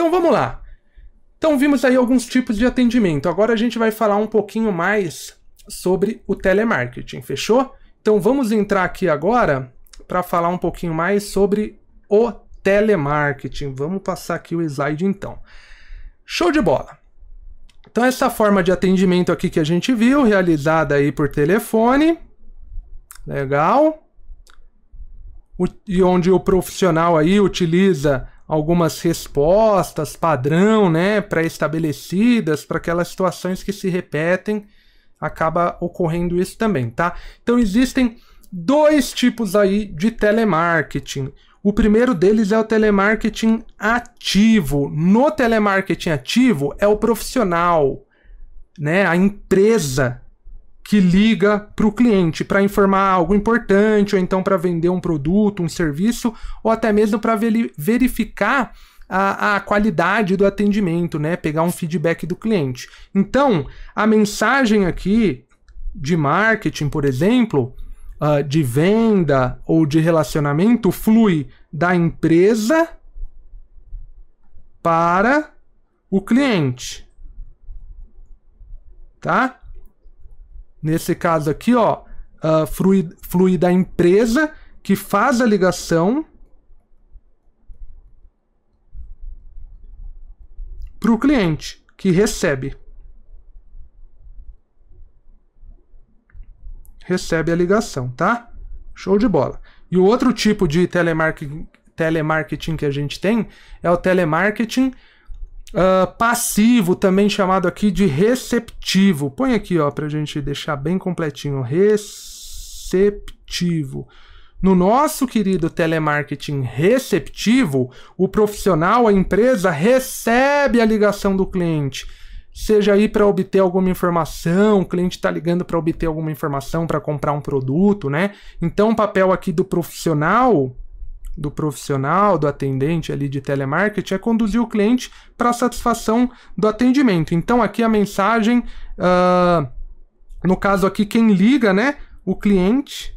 Então vamos lá. Então vimos aí alguns tipos de atendimento. Agora a gente vai falar um pouquinho mais sobre o telemarketing, fechou? Então vamos entrar aqui agora para falar um pouquinho mais sobre o telemarketing. Vamos passar aqui o slide então. Show de bola! Então essa forma de atendimento aqui que a gente viu, realizada aí por telefone, legal, e onde o profissional aí utiliza algumas respostas padrão, né, pré-estabelecidas para aquelas situações que se repetem, acaba ocorrendo isso também, tá? Então existem dois tipos aí de telemarketing. O primeiro deles é o telemarketing ativo. No telemarketing ativo é o profissional, né, a empresa que liga para o cliente para informar algo importante, ou então para vender um produto, um serviço, ou até mesmo para verificar a qualidade do atendimento, né? Pegar um feedback do cliente. Então, a mensagem aqui de marketing, por exemplo, de venda ou de relacionamento, flui da empresa para o cliente. Tá? Nesse caso aqui, ó, flui da empresa que faz a ligação para o cliente que recebe a ligação, tá? Show de bola. E o outro tipo de telemarketing que a gente tem é o telemarketing passivo, também chamado aqui de receptivo. Põe aqui, ó, pra gente deixar bem completinho. Receptivo. No nosso querido telemarketing receptivo, o profissional, a empresa, recebe a ligação do cliente. Seja aí para obter alguma informação, o cliente está ligando para obter alguma informação, para comprar um produto, né? Então o papel aqui do profissional, do atendente ali de telemarketing, é conduzir o cliente para a satisfação do atendimento. Então aqui a mensagem, no caso aqui quem liga, né? O cliente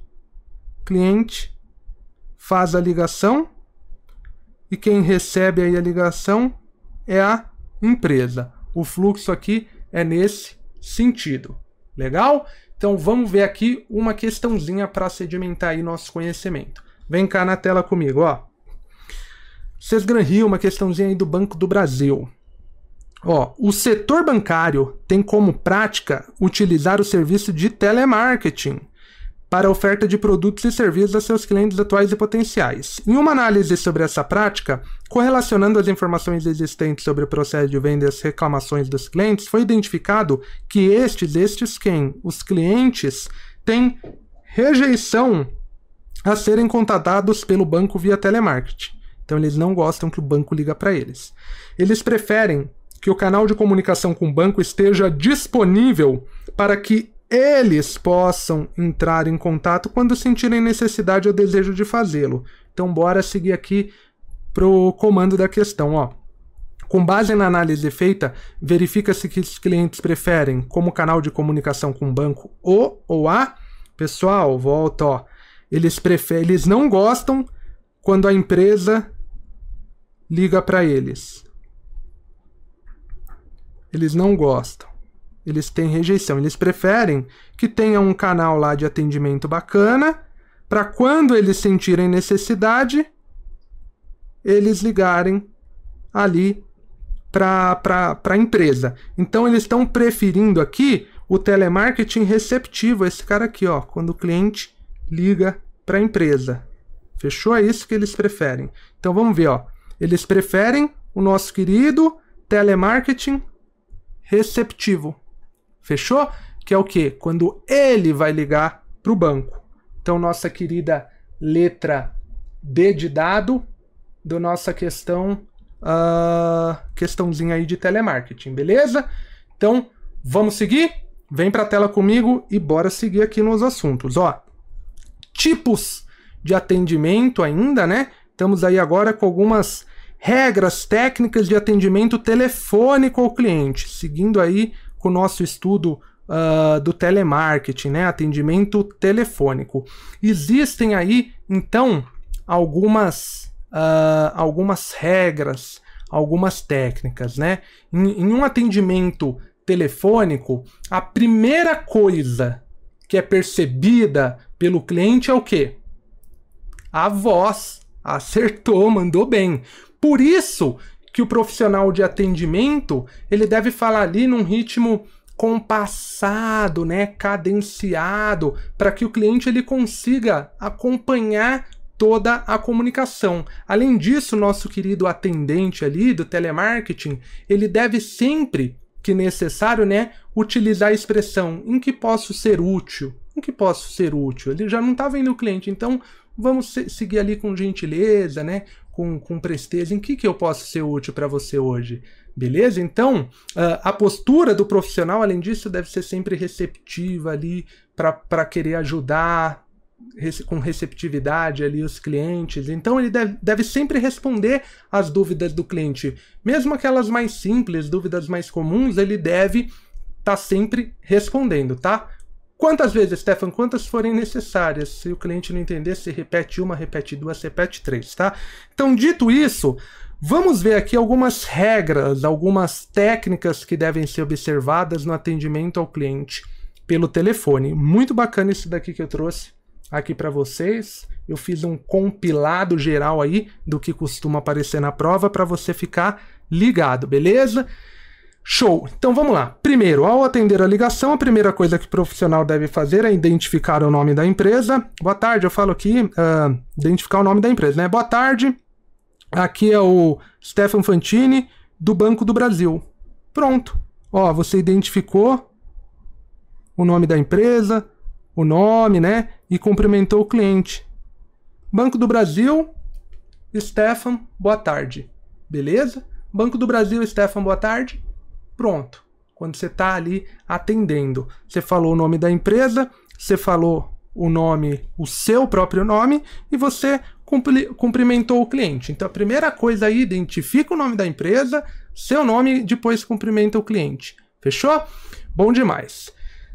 faz a ligação e quem recebe aí a ligação é a empresa. O fluxo aqui é nesse sentido. Legal? Então vamos ver aqui uma questãozinha para sedimentar aí nosso conhecimento. Vem cá na tela comigo, ó. Sesgran Rio, uma questãozinha aí do Banco do Brasil. Ó, o setor bancário tem como prática utilizar o serviço de telemarketing para a oferta de produtos e serviços a seus clientes atuais e potenciais. Em uma análise sobre essa prática, correlacionando as informações existentes sobre o processo de venda e as reclamações dos clientes, foi identificado que os clientes têm rejeição a serem contatados pelo banco via telemarketing. Então eles não gostam que o banco liga para eles. Eles preferem que o canal de comunicação com o banco esteja disponível para que eles possam entrar em contato quando sentirem necessidade ou desejo de fazê-lo. Então bora seguir aqui pro comando da questão, ó. Com base na análise feita, verifica-se que os clientes preferem como canal de comunicação com o banco o ou a. Pessoal, volta, ó. Eles não gostam quando a empresa liga para eles. Eles não gostam. Eles têm rejeição. Eles preferem que tenha um canal lá de atendimento bacana para quando eles sentirem necessidade, eles ligarem ali para a empresa. Então eles estão preferindo aqui o telemarketing receptivo, esse cara aqui, ó, quando o cliente liga para a empresa. Fechou? É isso que eles preferem. Então vamos ver, ó. Eles preferem o nosso querido telemarketing receptivo. Fechou? Que é o quê? Quando ele vai ligar para o banco. Então, nossa querida letra D de dado da nossa questãozinha aí de telemarketing, beleza? Então, vamos seguir? Vem para a tela comigo e bora seguir aqui nos assuntos. Ó, tipos de atendimento ainda, né? Estamos aí agora com algumas regras técnicas de atendimento telefônico ao cliente, seguindo aí com o nosso estudo do telemarketing, né? Atendimento telefônico. Existem aí, então, algumas regras, algumas técnicas, né? Em um atendimento telefônico, a primeira coisa que é percebida pelo cliente é o quê? A voz. Acertou, mandou bem. Por isso que o profissional de atendimento, ele deve falar ali num ritmo compassado, né, cadenciado, para que o cliente ele consiga acompanhar toda a comunicação. Além disso, nosso querido atendente ali do telemarketing, ele deve sempre que necessário, né, utilizar a expressão em que posso ser útil. Em que posso ser útil? Ele já não está vendo o cliente, então vamos seguir ali com gentileza, né, com presteza. Em que eu posso ser útil para você hoje? Beleza? Então, a postura do profissional, além disso, deve ser sempre receptiva ali para querer ajudar com receptividade ali os clientes. Então, ele deve sempre responder às dúvidas do cliente. Mesmo aquelas mais simples, dúvidas mais comuns, ele deve estar sempre respondendo, tá? Quantas vezes, Stefan? Quantas forem necessárias. Se o cliente não entender, você repete uma, repete duas, repete três, tá? Então, dito isso, vamos ver aqui algumas regras, algumas técnicas que devem ser observadas no atendimento ao cliente pelo telefone. Muito bacana isso daqui que eu trouxe aqui para vocês. Eu fiz um compilado geral aí do que costuma aparecer na prova para você ficar ligado, beleza? Show! Então vamos lá. Primeiro, ao atender a ligação, a primeira coisa que o profissional deve fazer é identificar o nome da empresa. Boa tarde, eu falo aqui, identificar o nome da empresa, né? Boa tarde, aqui é o Stefan Fantini, do Banco do Brasil. Pronto. Ó, você identificou o nome da empresa, o nome, né? E cumprimentou o cliente. Banco do Brasil, Stefan, boa tarde. Beleza? Banco do Brasil, Stefan, boa tarde. Pronto. Quando você está ali atendendo, você falou o nome da empresa, você falou o nome, o seu próprio nome, e você cumprimentou o cliente. Então a primeira coisa aí, identifica o nome da empresa, seu nome, e depois cumprimenta o cliente. Fechou? Bom demais.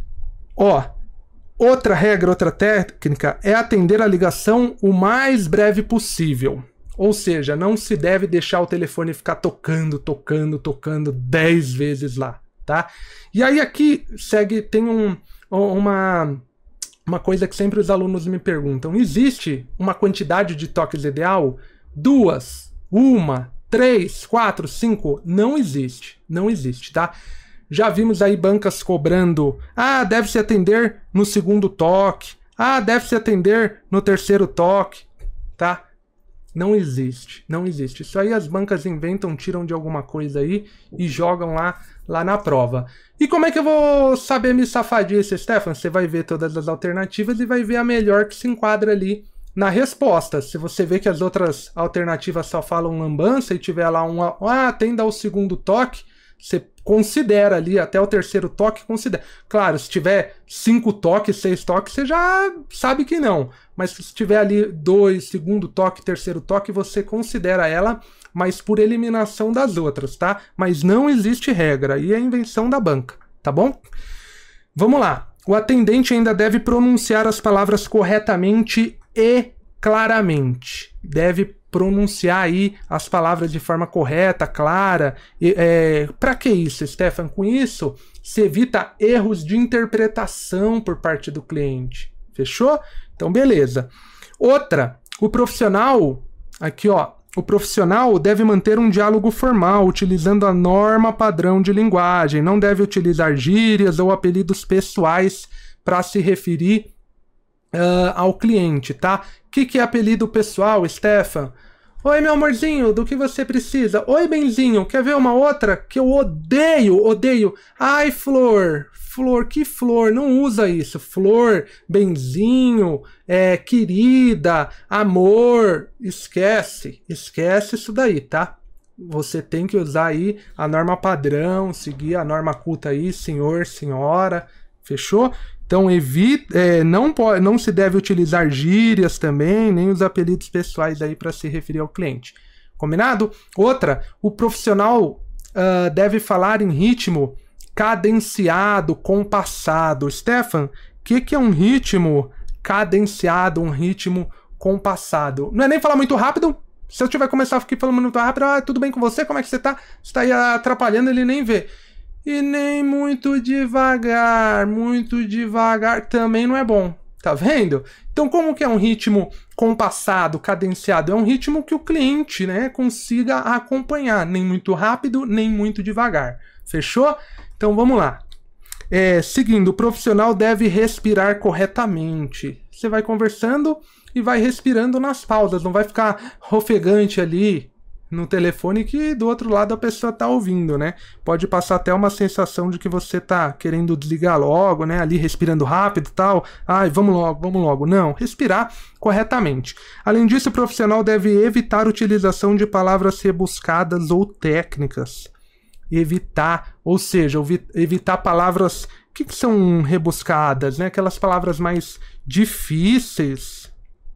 Ó, outra regra, outra técnica é atender a ligação o mais breve possível. Ou seja, não se deve deixar o telefone ficar tocando 10 vezes lá, tá? E aí aqui tem uma coisa que sempre os alunos me perguntam. Existe uma quantidade de toques ideal? 2, 1, 3, 4, 5? Não existe. Não existe, tá? Já vimos aí bancas cobrando, deve se atender no segundo toque, deve se atender no terceiro toque, tá? Não existe, não existe. Isso aí as bancas inventam, tiram de alguma coisa aí e jogam lá na prova. E como é que eu vou saber me safar disso, Stefan? Você vai ver todas as alternativas e vai ver a melhor que se enquadra ali na resposta. Se você vê que as outras alternativas só falam lambança e tiver lá atenda ao segundo toque, você considera ali até o terceiro toque, considera. Claro, se tiver 5 toques, 6 toques, você já sabe que não. Mas se tiver ali 2, segundo toque, terceiro toque, você considera ela, mas por eliminação das outras, tá? Mas não existe regra, e é invenção da banca, tá bom? Vamos lá. O atendente ainda deve pronunciar as palavras corretamente e claramente. Deve pronunciar aí as palavras de forma correta, clara. Para que isso, Stefan? Com isso, se evita erros de interpretação por parte do cliente. Fechou? Então, beleza. Outra, o profissional, aqui ó, o profissional deve manter um diálogo formal, utilizando a norma padrão de linguagem. Não deve utilizar gírias ou apelidos pessoais para se referir ao cliente, tá? O que é apelido pessoal, Stefan? Oi, meu amorzinho, do que você precisa? Oi, benzinho, quer ver uma outra que eu odeio? Ai, Flor, que flor? Não usa isso. Flor, benzinho, querida, amor, esquece isso daí, tá? Você tem que usar aí a norma padrão, seguir a norma culta aí, senhor, senhora, fechou? Então não se deve utilizar gírias também, nem os apelidos pessoais aí para se referir ao cliente. Combinado? Outra, o profissional deve falar em ritmo cadenciado, compassado. Stefan, o que é um ritmo cadenciado, um ritmo compassado? Não é nem falar muito rápido, Se eu tiver começar a ficar falando muito rápido, tudo bem com você? Como é que você tá? Você tá aí atrapalhando, ele nem vê. E nem muito devagar também não é bom. Tá vendo? Então, como que é um ritmo compassado, cadenciado? É um ritmo que o cliente, né, consiga acompanhar. Nem muito rápido, nem muito devagar. Fechou? Então, vamos lá. Seguindo, o profissional deve respirar corretamente. Você vai conversando e vai respirando nas pausas. Não vai ficar ofegante ali no telefone que do outro lado a pessoa tá ouvindo, né? Pode passar até uma sensação de que você tá querendo desligar logo, né? Ali respirando rápido e tal. Ai, vamos logo. Não, respirar corretamente. Além disso, o profissional deve evitar a utilização de palavras rebuscadas ou técnicas. Evitar, ou seja, evitar palavras que são rebuscadas, né? Aquelas palavras mais difíceis,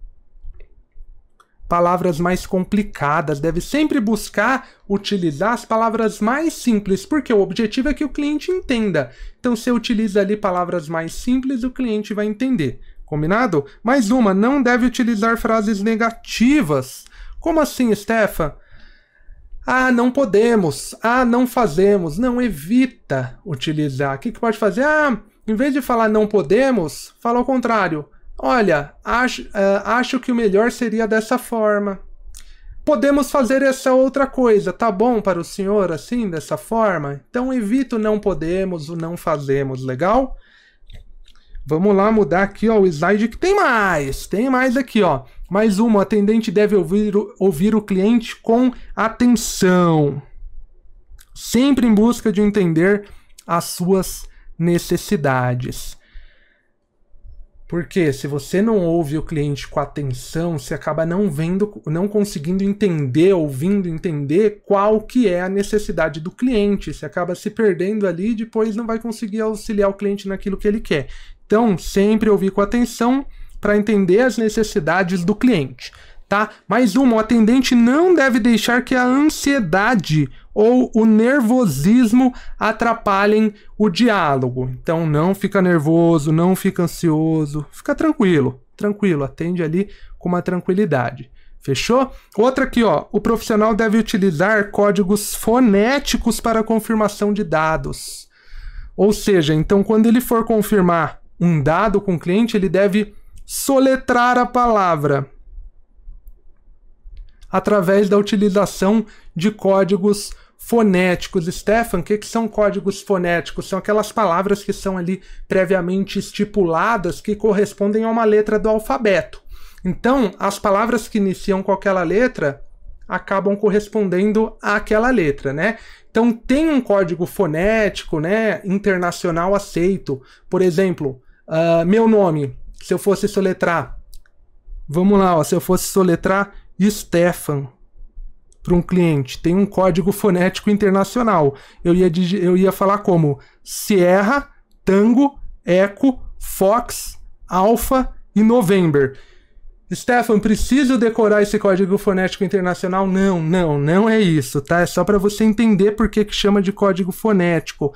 palavras mais complicadas. Deve sempre buscar utilizar as palavras mais simples, porque o objetivo é que o cliente entenda. Então, se você utiliza ali palavras mais simples, o cliente vai entender. Combinado? Mais uma, não deve utilizar frases negativas. Como assim, Stefan? Não podemos. Não fazemos. Não, evita utilizar. O que pode fazer? Em vez de falar não podemos, fala ao contrário. Olha, acho que o melhor seria dessa forma. Podemos fazer essa outra coisa. Tá bom para o senhor assim, dessa forma? Então evita o não podemos, o não fazemos. Legal? Vamos lá mudar aqui, ó, o slide que tem mais aqui, ó. Mais uma, o atendente deve ouvir o cliente com atenção, sempre em busca de entender as suas necessidades. Porque se você não ouve o cliente com atenção, você acaba não conseguindo entender qual que é a necessidade do cliente. Você acaba se perdendo ali e depois não vai conseguir auxiliar o cliente naquilo que ele quer. Então, sempre ouvir com atenção para entender as necessidades do cliente, tá? Mais uma, o atendente não deve deixar que a ansiedade ou o nervosismo atrapalhem o diálogo. Então, não fica nervoso, não fica ansioso, fica tranquilo, atende ali com uma tranquilidade. Fechou? Outra aqui, ó, o profissional deve utilizar códigos fonéticos para confirmação de dados. Ou seja, então quando ele for confirmar um dado com o cliente, ele deve soletrar a palavra através da utilização de códigos fonéticos. Stefan, o que são códigos fonéticos? São aquelas palavras que são ali previamente estipuladas que correspondem a uma letra do alfabeto. Então, as palavras que iniciam com aquela letra acabam correspondendo àquela letra, né? Então, tem um código fonético, né, internacional aceito. Por exemplo, meu nome, se eu fosse soletrar, vamos lá, ó, se eu fosse soletrar Stefan para um cliente, tem um código fonético internacional. Eu ia falar como Sierra, Tango, Echo, Fox, Alpha e November. Stefan, preciso decorar esse código fonético internacional? Não é isso, tá? É só para você entender por que chama de código fonético.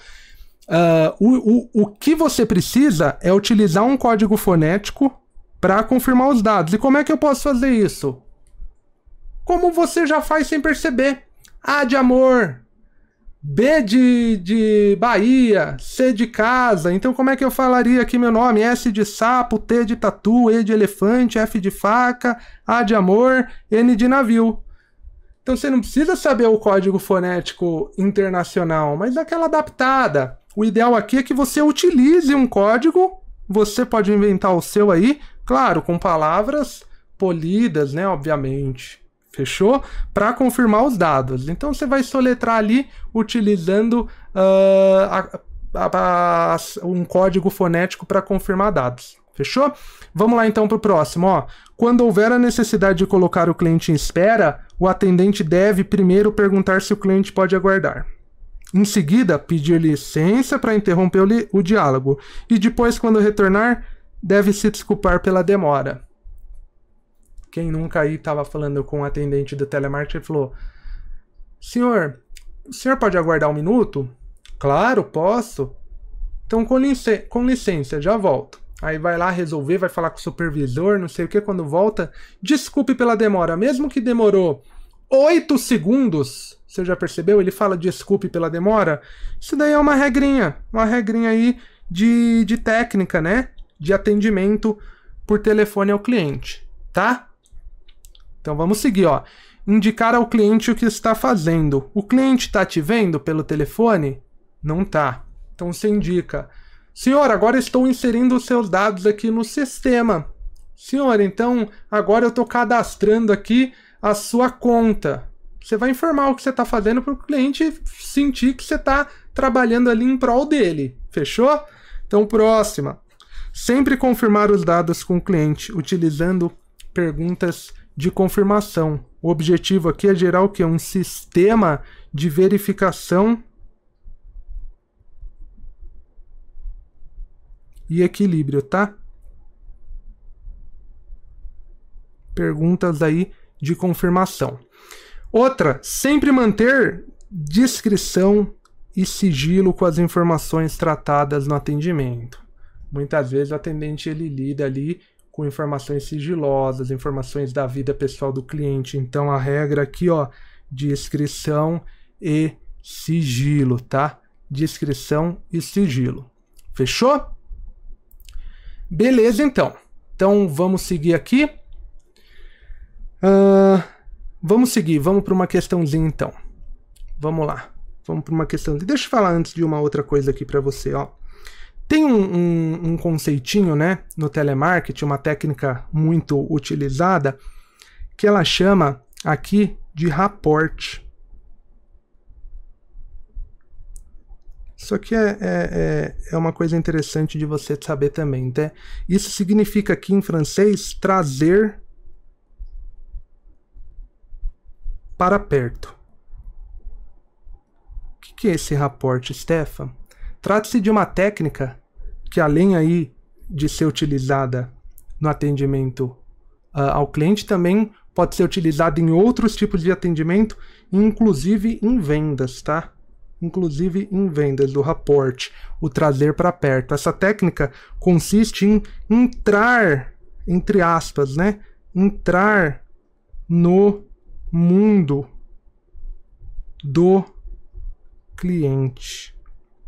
O que você precisa é utilizar um código fonético para confirmar os dados. E como é que eu posso fazer isso? Como você já faz sem perceber. A de amor, B de Bahia, C de casa. Então como é que eu falaria aqui meu nome? S de sapo, T de tatu, E de elefante, F de faca, A de amor, N de navio. Então você não precisa saber o código fonético internacional, mas aquela adaptada. O ideal aqui é que você utilize um código, você pode inventar o seu aí, claro, com palavras polidas, né, obviamente. Fechou? Para confirmar os dados. Então você vai soletrar ali utilizando um código fonético para confirmar dados. Fechou? Vamos lá então para o próximo. Ó. Quando houver a necessidade de colocar o cliente em espera, o atendente deve primeiro perguntar se o cliente pode aguardar. Em seguida, pedir licença para interromper o diálogo. E depois, quando retornar, deve se desculpar pela demora. Quem nunca aí estava falando com um atendente do telemarketing e falou: Senhor, o senhor pode aguardar um minuto? Claro, posso. Então, com licença, já volto. Aí vai lá resolver, vai falar com o supervisor, não sei o que, quando volta, desculpe pela demora, mesmo que demorou 8 segundos, você já percebeu? Ele fala desculpe pela demora. Isso daí é uma regrinha aí de técnica, né? De atendimento por telefone ao cliente, tá? Então vamos seguir, ó. Indicar ao cliente o que está fazendo. O cliente está te vendo pelo telefone? Não tá. Então você indica: senhor, agora estou inserindo os seus dados aqui no sistema. Senhor, então agora eu estou cadastrando aqui a sua conta. Você vai informar o que você está fazendo para o cliente sentir que você está trabalhando ali em prol dele. Fechou? Então, próxima. Sempre confirmar os dados com o cliente utilizando perguntas de confirmação. O objetivo aqui é gerar o quê? Um sistema de verificação e equilíbrio, tá? Perguntas aí de confirmação. Outra, sempre manter discrição e sigilo com as informações tratadas no atendimento. Muitas vezes o atendente ele lida ali com informações sigilosas, informações da vida pessoal do cliente. Então a regra aqui, ó, discrição e sigilo, tá? Discrição e sigilo. Fechou? Beleza, então. Então vamos seguir aqui. Vamos seguir, vamos para uma questãozinha então. Vamos lá, vamos para uma questãozinha. Deixa eu falar antes de uma outra coisa aqui para você, ó. Tem um conceitinho, né, no telemarketing, uma técnica muito utilizada, que ela chama aqui de rapport. Isso aqui é uma coisa interessante de você saber também, tá? Isso significa aqui em francês trazer para perto. O que é esse rapport, Stefan? Trata-se de uma técnica que, além aí de ser utilizada no atendimento ao cliente, também pode ser utilizada em outros tipos de atendimento, inclusive em vendas, tá? Inclusive em vendas, do rapport, o trazer para perto. Essa técnica consiste em entrar, entre aspas, né? Entrar no mundo do cliente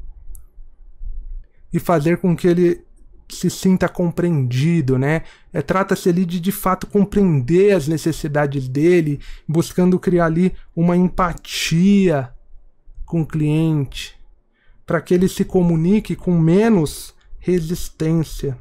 e fazer com que ele se sinta compreendido, né? Trata-se ali de fato compreender as necessidades dele, buscando criar ali uma empatia com o cliente, para que ele se comunique com menos resistência.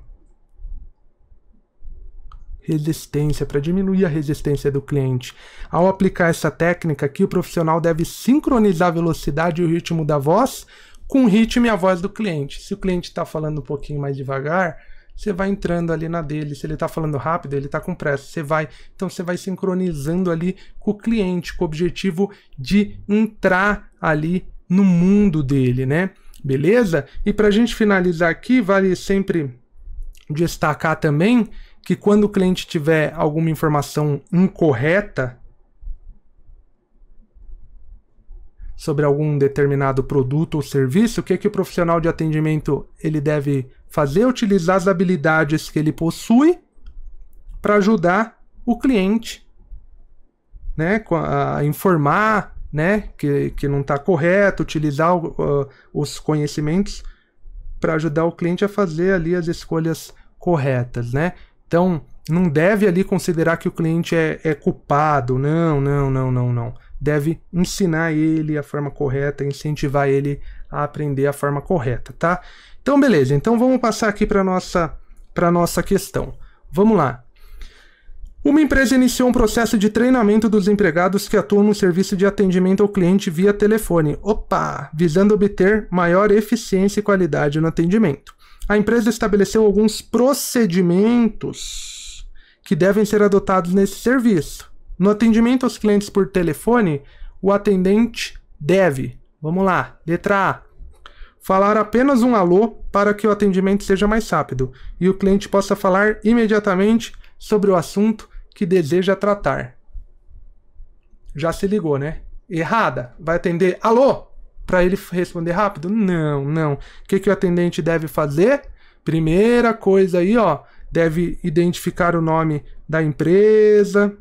Para diminuir a resistência do cliente. Ao aplicar essa técnica aqui, o profissional deve sincronizar a velocidade e o ritmo da voz com o ritmo e a voz do cliente. Se o cliente está falando um pouquinho mais devagar, você vai entrando ali na dele. Se ele está falando rápido, ele está com pressa. Então você vai sincronizando ali com o cliente, com o objetivo de entrar ali no mundo dele, né? Beleza? E para a gente finalizar aqui, vale sempre destacar também que quando o cliente tiver alguma informação incorreta sobre algum determinado produto ou serviço, o que o profissional de atendimento ele deve fazer? Utilizar as habilidades que ele possui para ajudar o cliente, né, a informar, né, que não está correto, utilizar os conhecimentos para ajudar o cliente a fazer ali as escolhas corretas, né? Então, não deve ali considerar que o cliente é culpado. Não. Deve ensinar ele a forma correta, incentivar ele a aprender a forma correta, tá? Então, beleza. Então, vamos passar aqui para nossa questão. Vamos lá. Uma empresa iniciou um processo de treinamento dos empregados que atuam no serviço de atendimento ao cliente via telefone. Visando obter maior eficiência e qualidade no atendimento. A empresa estabeleceu alguns procedimentos que devem ser adotados nesse serviço. No atendimento aos clientes por telefone, o atendente deve, vamos lá, letra A, falar apenas um alô para que o atendimento seja mais rápido e o cliente possa falar imediatamente sobre o assunto que deseja tratar. Já se ligou, né? Errada. Vai atender alô para ele responder rápido? Não. O que o atendente deve fazer? Primeira coisa aí, ó, deve identificar o nome da empresa,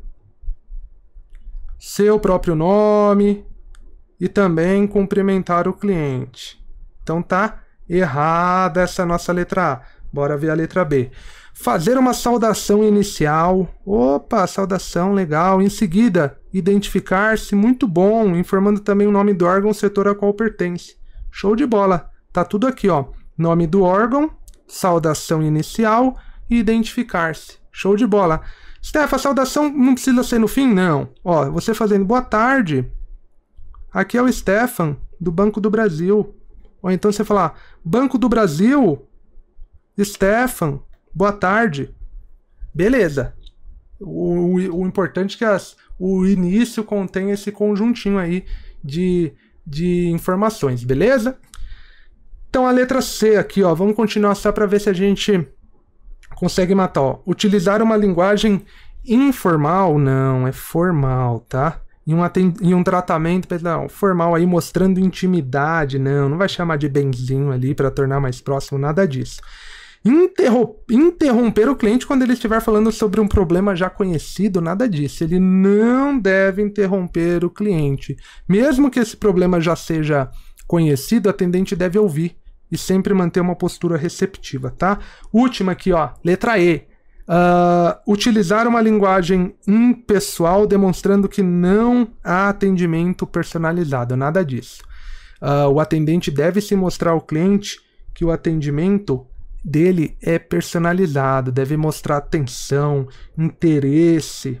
seu próprio nome e também cumprimentar o cliente. Então tá errada essa nossa letra A. Bora ver a letra B. Fazer uma saudação inicial. Opa, saudação, legal. Em seguida, identificar-se, muito bom, informando também o nome do órgão, setor a qual pertence. Show de bola. Tá tudo aqui, ó. Nome do órgão, saudação inicial e identificar-se. Show de bola. Steph, a saudação não precisa ser no fim? Não. Ó, você fazendo boa tarde. Aqui é o Stefan, do Banco do Brasil. Ou então você falar, Banco do Brasil, Stefan, boa tarde. Beleza. O importante é que o início contém esse conjuntinho aí de informações, beleza? Então a letra C aqui, ó, vamos continuar só para ver se a gente consegue matar, ó. Utilizar uma linguagem informal, não, é formal, tá? Em um tratamento, não, formal aí, mostrando intimidade, não vai chamar de benzinho ali para tornar mais próximo, nada disso. Interromper o cliente quando ele estiver falando sobre um problema já conhecido, nada disso. Ele não deve interromper o cliente. Mesmo que esse problema já seja conhecido, o atendente deve ouvir e sempre manter uma postura receptiva, tá? Última aqui, ó, letra E. Utilizar uma linguagem impessoal demonstrando que não há atendimento personalizado, nada disso. O atendente deve se mostrar ao cliente que o atendimento dele é personalizado, deve mostrar atenção, interesse.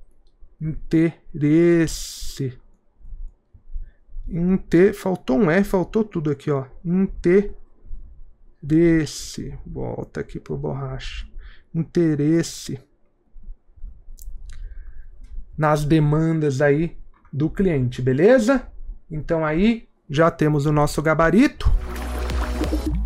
Faltou um E, faltou tudo aqui, ó. Interesse. Volta aqui pro borracha. Interesse nas demandas aí do cliente, beleza? Então aí já temos o nosso gabarito.